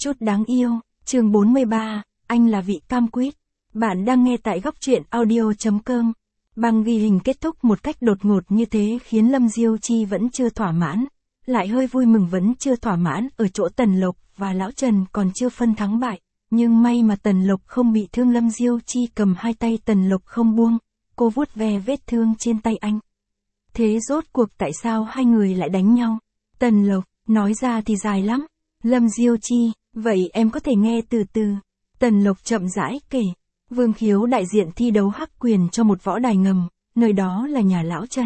Chút đáng yêu, chương 43, anh là vị cam quýt. Bạn đang nghe tại góc truyện audio.com. Băng ghi hình kết thúc một cách đột ngột như thế khiến Lâm Diêu Chi vẫn chưa thỏa mãn, lại hơi vui mừng vẫn chưa thỏa mãn ở chỗ Tần Lộc và Lão Trần còn chưa phân thắng bại. Nhưng may mà Tần Lộc không bị thương. Lâm Diêu Chi cầm hai tay Tần Lộc không buông, cô vuốt ve vết thương trên tay anh. Thế rốt cuộc tại sao hai người lại đánh nhau? Tần Lộc, nói ra thì dài lắm. Lâm Diêu Chi, vậy em có thể nghe từ từ. Tần Lộc chậm rãi kể. Vương Khiếu đại diện thi đấu hắc quyền cho một võ đài ngầm, nơi đó là nhà Lão Trần.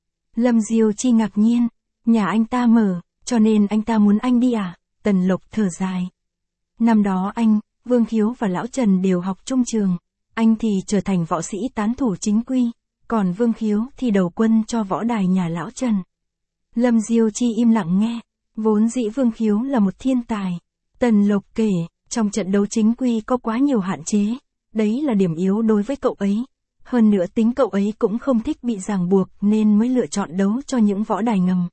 Lâm Diêu Chi ngạc nhiên, nhà anh ta mở, cho nên anh ta muốn anh đi à? Tần Lộc thở dài. Năm đó anh, Vương Khiếu và Lão Trần đều học chung trường, anh thì trở thành võ sĩ tán thủ chính quy, còn Vương Khiếu thì đầu quân cho võ đài nhà Lão Trần. Lâm Diêu Chi im lặng nghe, vốn dĩ Vương Khiếu là một thiên tài. Tần Lộc kể, trong trận đấu chính quy có quá nhiều hạn chế, đấy là điểm yếu đối với cậu ấy. Hơn nữa tính cậu ấy cũng không thích bị ràng buộc nên mới lựa chọn đấu cho những võ đài ngầm.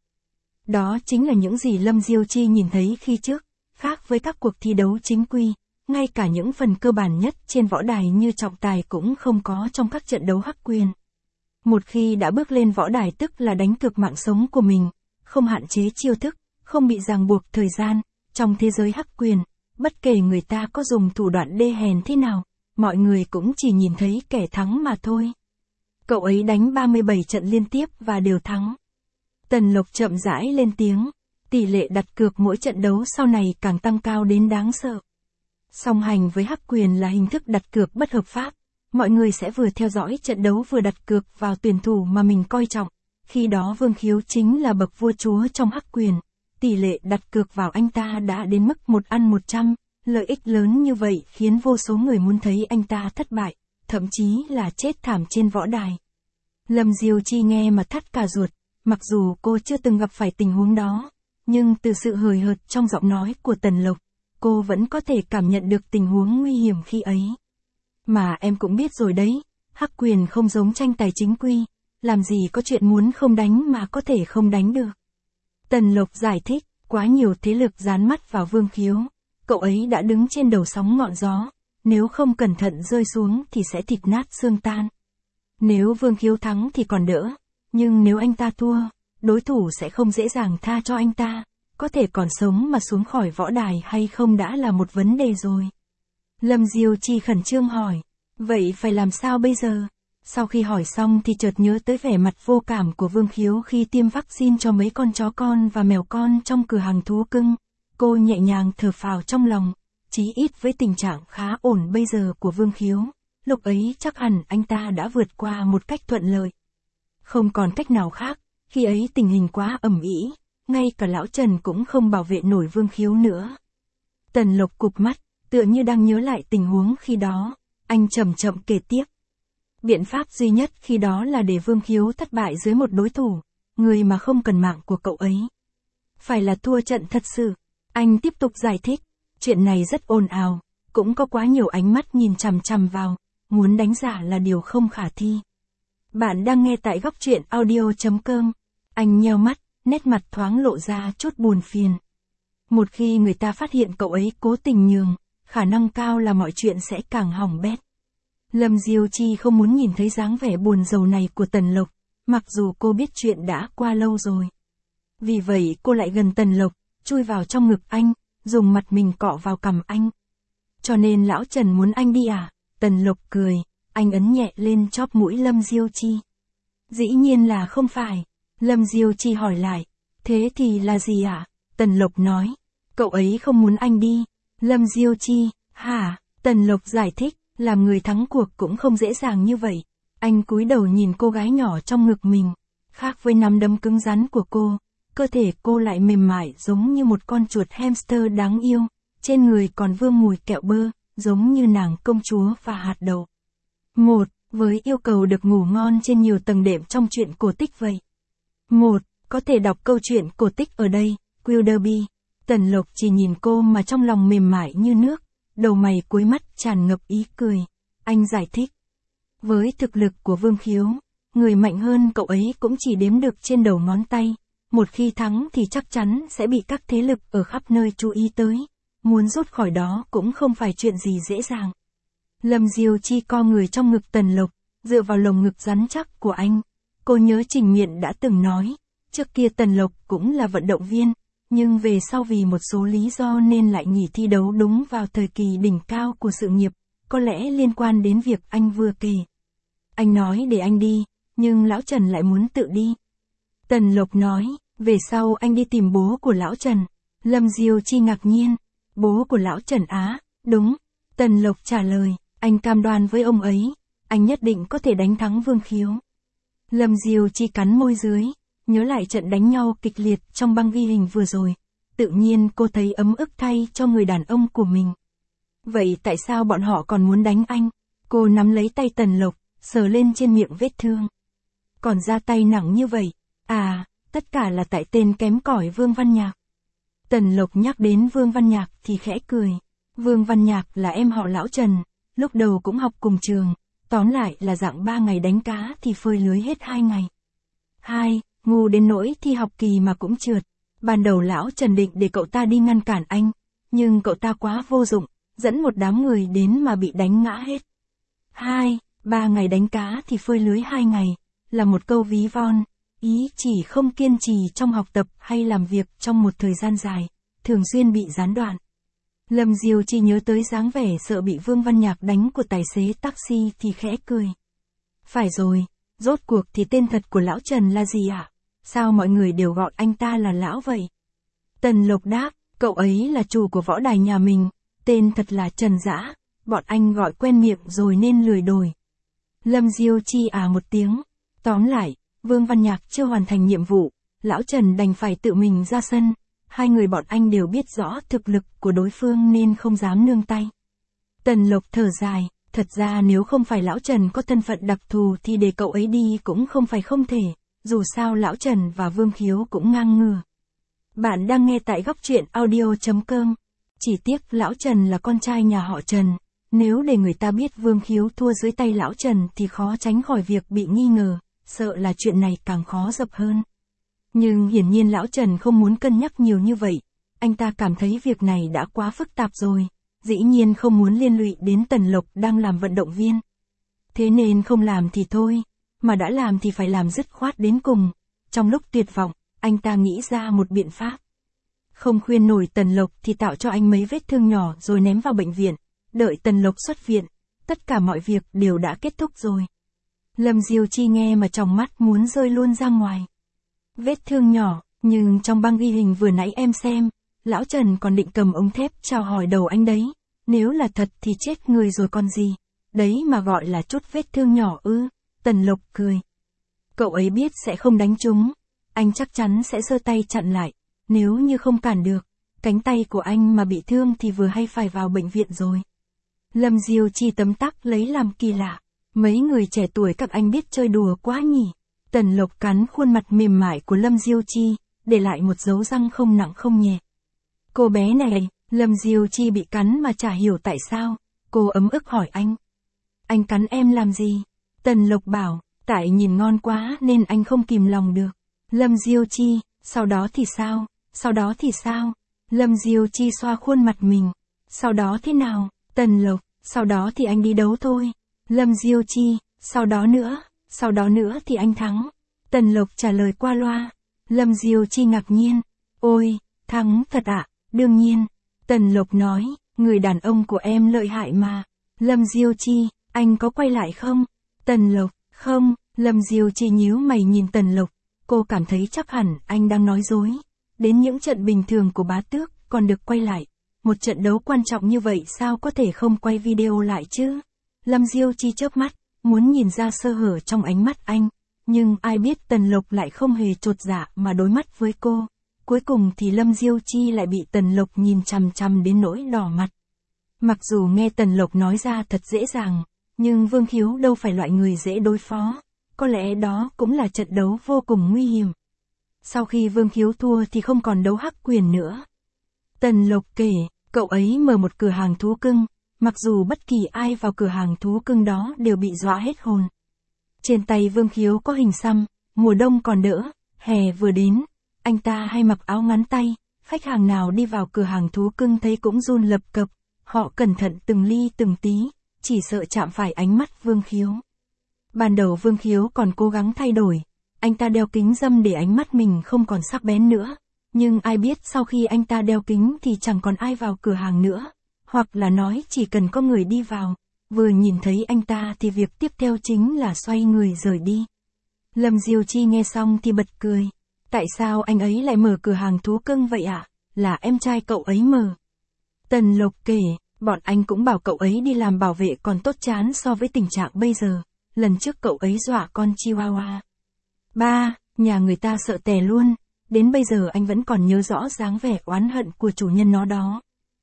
Đó chính là những gì Lâm Diêu Chi nhìn thấy khi trước, khác với các cuộc thi đấu chính quy, ngay cả những phần cơ bản nhất trên võ đài như trọng tài cũng không có trong các trận đấu hắc quyền. Một khi đã bước lên võ đài tức là đánh cược mạng sống của mình, không hạn chế chiêu thức, không bị ràng buộc thời gian. Trong thế giới hắc quyền, bất kể người ta có dùng thủ đoạn đê hèn thế nào, mọi người cũng chỉ nhìn thấy kẻ thắng mà thôi. Cậu ấy đánh 37 trận liên tiếp và đều thắng. Tần Lộc chậm rãi lên tiếng, tỷ lệ đặt cược mỗi trận đấu sau này càng tăng cao đến đáng sợ. Song hành với hắc quyền là hình thức đặt cược bất hợp pháp, mọi người sẽ vừa theo dõi trận đấu vừa đặt cược vào tuyển thủ mà mình coi trọng. Khi đó Vương Khiếu chính là bậc vua chúa trong hắc quyền. Tỷ lệ đặt cược vào anh ta đã đến mức 1/100, lợi ích lớn như vậy khiến vô số người muốn thấy anh ta thất bại, thậm chí là chết thảm trên võ đài. Lâm Diêu Chi nghe mà thắt cả ruột, mặc dù cô chưa từng gặp phải tình huống đó, nhưng từ sự hời hợt trong giọng nói của Tần Lộc, cô vẫn có thể cảm nhận được tình huống nguy hiểm khi ấy. Mà em cũng biết rồi đấy, hắc quyền không giống tranh tài chính quy, làm gì có chuyện muốn không đánh mà có thể không đánh được. Tần Lộc giải thích, quá nhiều thế lực dán mắt vào Vương Khiếu, cậu ấy đã đứng trên đầu sóng ngọn gió, nếu không cẩn thận rơi xuống thì sẽ thịt nát xương tan. Nếu Vương Khiếu thắng thì còn đỡ, nhưng nếu anh ta thua, đối thủ sẽ không dễ dàng tha cho anh ta, có thể còn sống mà xuống khỏi võ đài hay không đã là một vấn đề rồi. Lâm Diêu Chi khẩn trương hỏi, vậy phải làm sao bây giờ? Sau khi hỏi xong thì chợt nhớ tới vẻ mặt vô cảm của Vương Khiếu khi tiêm vaccine cho mấy con chó con và mèo con trong cửa hàng thú cưng. Cô nhẹ nhàng thở phào trong lòng, chí ít với tình trạng khá ổn bây giờ của Vương Khiếu, lúc ấy chắc hẳn anh ta đã vượt qua một cách thuận lợi. Không còn cách nào khác, khi ấy tình hình quá ầm ĩ, ngay cả Lão Trần cũng không bảo vệ nổi Vương Khiếu nữa. Tần Lộc cụp mắt, tựa như đang nhớ lại tình huống khi đó, anh chậm chậm kể tiếp. Biện pháp duy nhất khi đó là để Vương Khiếu thất bại dưới một đối thủ, người mà không cần mạng của cậu ấy. Phải là thua trận thật sự. Anh tiếp tục giải thích, chuyện này rất ồn ào, cũng có quá nhiều ánh mắt nhìn chằm chằm vào, muốn đánh giả là điều không khả thi. Bạn đang nghe tại góc truyện audio.com. Anh nheo mắt, nét mặt thoáng lộ ra chút buồn phiền. Một khi người ta phát hiện cậu ấy cố tình nhường, khả năng cao là mọi chuyện sẽ càng hỏng bét. Lâm Diêu Chi không muốn nhìn thấy dáng vẻ buồn rầu này của Tần Lộc, mặc dù cô biết chuyện đã qua lâu rồi. Vì vậy cô lại gần Tần Lộc, chui vào trong ngực anh, dùng mặt mình cọ vào cằm anh. Cho nên Lão Trần muốn anh đi à? Tần Lộc cười, anh ấn nhẹ lên chóp mũi Lâm Diêu Chi. Dĩ nhiên là không phải. Lâm Diêu Chi hỏi lại, thế thì là gì ạ? Tần Lộc nói, cậu ấy không muốn anh đi. Lâm Diêu Chi, hả? Tần Lộc giải thích, làm người thắng cuộc cũng không dễ dàng như vậy. Anh cúi đầu nhìn cô gái nhỏ trong ngực mình, khác với nắm đấm cứng rắn của cô, cơ thể cô lại mềm mại giống như một con chuột hamster đáng yêu, trên người còn vương mùi kẹo bơ, giống như nàng công chúa và hạt đậu. Với yêu cầu được ngủ ngon trên nhiều tầng đệm trong truyện cổ tích vậy. Có thể đọc câu chuyện cổ tích ở đây, Wilderby. Tần Lộc chỉ nhìn cô mà trong lòng mềm mại như nước, đầu mày cuối mắt tràn ngập ý cười. Anh giải thích. Với thực lực của Vương Khiếu, người mạnh hơn cậu ấy cũng chỉ đếm được trên đầu ngón tay. Một khi thắng thì chắc chắn sẽ bị các thế lực ở khắp nơi chú ý tới. muốn rút khỏi đó cũng không phải chuyện gì dễ dàng. Lâm Diêu Chi co người trong ngực Tần Lộc, dựa vào lồng ngực rắn chắc của anh. Cô nhớ Trình Miện đã từng nói, trước kia Tần Lộc cũng là vận động viên, nhưng về sau vì một số lý do nên lại nghỉ thi đấu đúng vào thời kỳ đỉnh cao của sự nghiệp, có lẽ liên quan đến việc anh vừa kể. Anh nói để anh đi, nhưng Lão Trần lại muốn tự đi. Tần Lộc nói, về sau anh đi tìm bố của Lão Trần. Lâm Diêu Chi ngạc nhiên, bố của Lão Trần á, đúng. Tần Lộc trả lời, anh cam đoan với ông ấy, anh nhất định có thể đánh thắng Vương Khiếu. Lâm Diêu Chi cắn môi dưới, nhớ lại trận đánh nhau kịch liệt trong băng ghi hình vừa rồi. Tự nhiên cô thấy ấm ức thay cho người đàn ông của mình. Vậy tại sao bọn họ còn muốn đánh anh? Cô nắm lấy tay Tần Lộc, sờ lên trên miệng vết thương. Còn ra tay nặng như vậy, à, tất cả là tại tên kém cỏi Vương Văn Nhạc. Tần Lộc nhắc đến Vương Văn Nhạc thì khẽ cười. Vương Văn Nhạc là em họ Lão Trần, lúc đầu cũng học cùng trường, tóm lại là dạng 3 ngày đánh cá thì phơi lưới hết 2 ngày. Ngu đến nỗi thi học kỳ mà cũng trượt. Ban đầu Lão Trần định để cậu ta đi ngăn cản anh, nhưng cậu ta quá vô dụng, dẫn một đám người đến mà bị đánh ngã hết. 3 ngày đánh cá thì phơi lưới 2 ngày, là một câu ví von, ý chỉ không kiên trì trong học tập hay làm việc trong một thời gian dài, thường xuyên bị gián đoạn. Lâm Diêu Chi nhớ tới dáng vẻ sợ bị Vương Văn Nhạc đánh của tài xế taxi thì khẽ cười. Phải rồi, rốt cuộc thì tên thật của Lão Trần là gì ạ? Sao mọi người đều gọi anh ta là Lão vậy? Tần Lộc đáp, cậu ấy là chủ của võ đài nhà mình, tên thật là Trần Dã, bọn anh gọi quen miệng rồi nên lười đổi. Lâm Diêu Chi một tiếng. Tóm lại, Vương Văn Nhạc chưa hoàn thành nhiệm vụ, Lão Trần đành phải tự mình ra sân. Hai người bọn anh đều biết rõ thực lực của đối phương nên không dám nương tay. Tần Lộc thở dài, thật ra nếu không phải Lão Trần có thân phận đặc thù thì để cậu ấy đi cũng không phải không thể, dù sao Lão Trần và Vương Khiếu cũng ngang ngửa. Bạn đang nghe tại góc truyện audio.com. Chỉ tiếc Lão Trần là con trai nhà họ Trần, nếu để người ta biết Vương Khiếu thua dưới tay Lão Trần thì khó tránh khỏi việc bị nghi ngờ, sợ là chuyện này càng khó dập hơn. Nhưng hiển nhiên Lão Trần không muốn cân nhắc nhiều như vậy, anh ta cảm thấy việc này đã quá phức tạp rồi, dĩ nhiên không muốn liên lụy đến Tần Lộc đang làm vận động viên. Thế nên không làm thì thôi, mà đã làm thì phải làm dứt khoát đến cùng. Trong lúc tuyệt vọng, anh ta nghĩ ra một biện pháp. Không khuyên nổi Tần Lộc thì tạo cho anh mấy vết thương nhỏ rồi ném vào bệnh viện, đợi Tần Lộc xuất viện, tất cả mọi việc đều đã kết thúc rồi. Lâm Diêu Chi nghe mà tròng mắt muốn rơi luôn ra ngoài. Vết thương nhỏ, nhưng trong băng ghi hình vừa nãy em xem, Lão Trần còn định cầm ống thép chào hỏi đầu anh đấy. Nếu là thật thì chết người rồi còn gì. Đấy mà gọi là chút vết thương nhỏ ư. Tần Lộc cười. Cậu ấy biết sẽ không đánh trúng. Anh chắc chắn sẽ giơ tay chặn lại. Nếu như không cản được, cánh tay của anh mà bị thương thì vừa hay phải vào bệnh viện rồi. Lâm Diêu Chi tấm tắc lấy làm kỳ lạ. Mấy người trẻ tuổi các anh biết chơi đùa quá nhỉ. Tần Lộc cắn khuôn mặt mềm mại của Lâm Diêu Chi, để lại một dấu răng không nặng không nhẹ. Cô bé này, Lâm Diêu Chi bị cắn mà chả hiểu tại sao, cô ấm ức hỏi anh. Anh cắn em làm gì? Tần Lộc bảo, tại nhìn ngon quá nên anh không kìm lòng được. Lâm Diêu Chi, sau đó thì sao? Sau đó thì sao? Lâm Diêu Chi xoa khuôn mặt mình. Sau đó thế nào? Tần Lộc, sau đó thì anh đi đấu thôi. Lâm Diêu Chi, sau đó nữa thì anh thắng. Tần Lộc trả lời qua loa. Lâm Diêu Chi ngạc nhiên. Ôi, thắng thật ạ? Đương nhiên. Tần Lộc nói, người đàn ông của em lợi hại mà. Lâm Diêu Chi, anh có quay lại không? Tần Lộc, không. Lâm Diêu Chi nhíu mày nhìn Tần Lộc. Cô cảm thấy chắc hẳn anh đang nói dối. Đến những trận bình thường của Bá Tước còn được quay lại. Một trận đấu quan trọng như vậy sao có thể không quay video lại chứ? Lâm Diêu Chi chớp mắt, muốn nhìn ra sơ hở trong ánh mắt anh. Nhưng ai biết Tần Lộc lại không hề chột dạ mà đối mắt với cô. Cuối cùng thì Lâm Diêu Chi lại bị Tần Lộc nhìn chằm chằm đến nỗi đỏ mặt. Mặc dù nghe Tần Lộc nói ra thật dễ dàng, nhưng Vương Khiếu đâu phải loại người dễ đối phó. Có lẽ đó cũng là trận đấu vô cùng nguy hiểm. Sau khi Vương Khiếu thua thì không còn đấu hắc quyền nữa. Tần Lộc kể, cậu ấy mở một cửa hàng thú cưng, mặc dù bất kỳ ai vào cửa hàng thú cưng đó đều bị dọa hết hồn. Trên tay Vương Khiếu có hình xăm, mùa đông còn đỡ, hè vừa đến, anh ta hay mặc áo ngắn tay, Khách hàng nào đi vào cửa hàng thú cưng thấy cũng run lập cập, họ cẩn thận từng ly từng tí, chỉ sợ chạm phải ánh mắt Vương Khiếu. Ban đầu Vương Khiếu còn cố gắng thay đổi, anh ta đeo kính râm để ánh mắt mình không còn sắc bén nữa, nhưng ai biết sau khi anh ta đeo kính thì chẳng còn ai vào cửa hàng nữa, hoặc là nói chỉ cần có người đi vào, vừa nhìn thấy anh ta thì việc tiếp theo chính là xoay người rời đi. Lâm Diêu Chi nghe xong thì bật cười. Tại sao anh ấy lại mở cửa hàng thú cưng vậy ạ? Là em trai cậu ấy mở. Tần Lộc kể, bọn anh cũng bảo cậu ấy đi làm bảo vệ còn tốt chán so với tình trạng bây giờ. Lần trước cậu ấy dọa con Chihuahua. Ba, nhà người ta sợ tè luôn. Đến bây giờ anh vẫn còn nhớ rõ dáng vẻ oán hận của chủ nhân nó đó.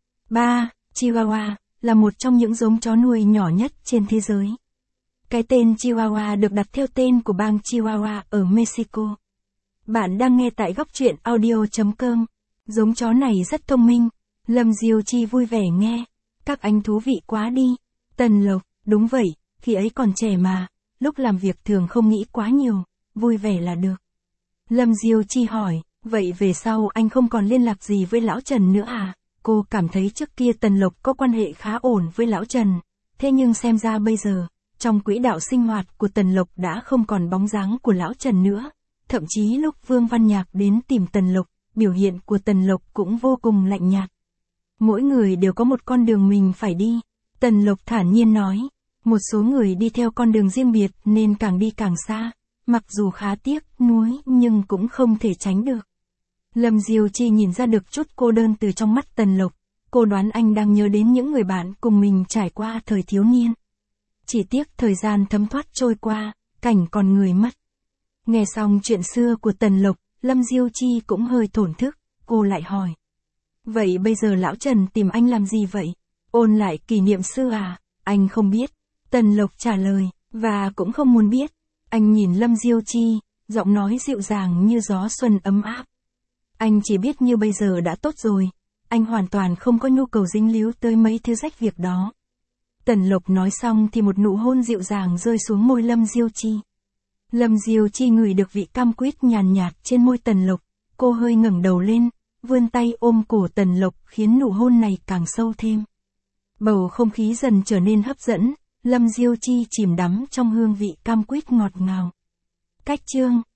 Ba, Chihuahua là một trong những giống chó nuôi nhỏ nhất trên thế giới. Cái tên Chihuahua được đặt theo tên của bang Chihuahua ở Mexico. Bạn đang nghe tại góc truyện audio.com. Giống chó này rất thông minh. Lâm Diêu Chi vui vẻ nghe. Các anh thú vị quá đi. Tần Lộc, đúng vậy, khi ấy còn trẻ mà, lúc làm việc thường không nghĩ quá nhiều, vui vẻ là được. Lâm Diêu Chi hỏi, vậy về sau anh không còn liên lạc gì với lão Trần nữa à? Cô cảm thấy trước kia Tần Lộc có quan hệ khá ổn với lão Trần, thế nhưng xem ra bây giờ, trong quỹ đạo sinh hoạt của Tần Lộc đã không còn bóng dáng của lão Trần nữa. Thậm chí lúc Vương Văn Nhạc đến tìm Tần Lộc, biểu hiện của Tần Lộc cũng vô cùng lạnh nhạt. Mỗi người đều có một con đường mình phải đi. Tần Lộc thản nhiên nói, một số người đi theo con đường riêng biệt nên càng đi càng xa, mặc dù khá tiếc nuối nhưng cũng không thể tránh được. Lâm Diêu Chi nhìn ra được chút cô đơn từ trong mắt Tần Lộc, cô đoán anh đang nhớ đến những người bạn cùng mình trải qua thời thiếu niên. Chỉ tiếc thời gian thấm thoát trôi qua, cảnh còn người mất. Nghe xong chuyện xưa của Tần Lộc, Lâm Diêu Chi cũng hơi thổn thức, cô lại hỏi. Vậy bây giờ lão Trần tìm anh làm gì vậy? Ôn lại kỷ niệm xưa à? Anh không biết. Tần Lộc trả lời, và cũng không muốn biết. Anh nhìn Lâm Diêu Chi, giọng nói dịu dàng như gió xuân ấm áp. Anh chỉ biết như bây giờ đã tốt rồi. Anh hoàn toàn không có nhu cầu dính líu tới mấy thứ rách việc đó. Tần Lộc nói xong thì một nụ hôn dịu dàng rơi xuống môi Lâm Diêu Chi. Lâm Diêu Chi ngửi được vị cam quýt nhàn nhạt trên môi Tần Lộc, cô hơi ngẩng đầu lên, vươn tay ôm cổ Tần Lộc khiến nụ hôn này càng sâu thêm. Bầu không khí dần trở nên hấp dẫn, Lâm Diêu Chi chìm đắm trong hương vị cam quýt ngọt ngào. Cách chương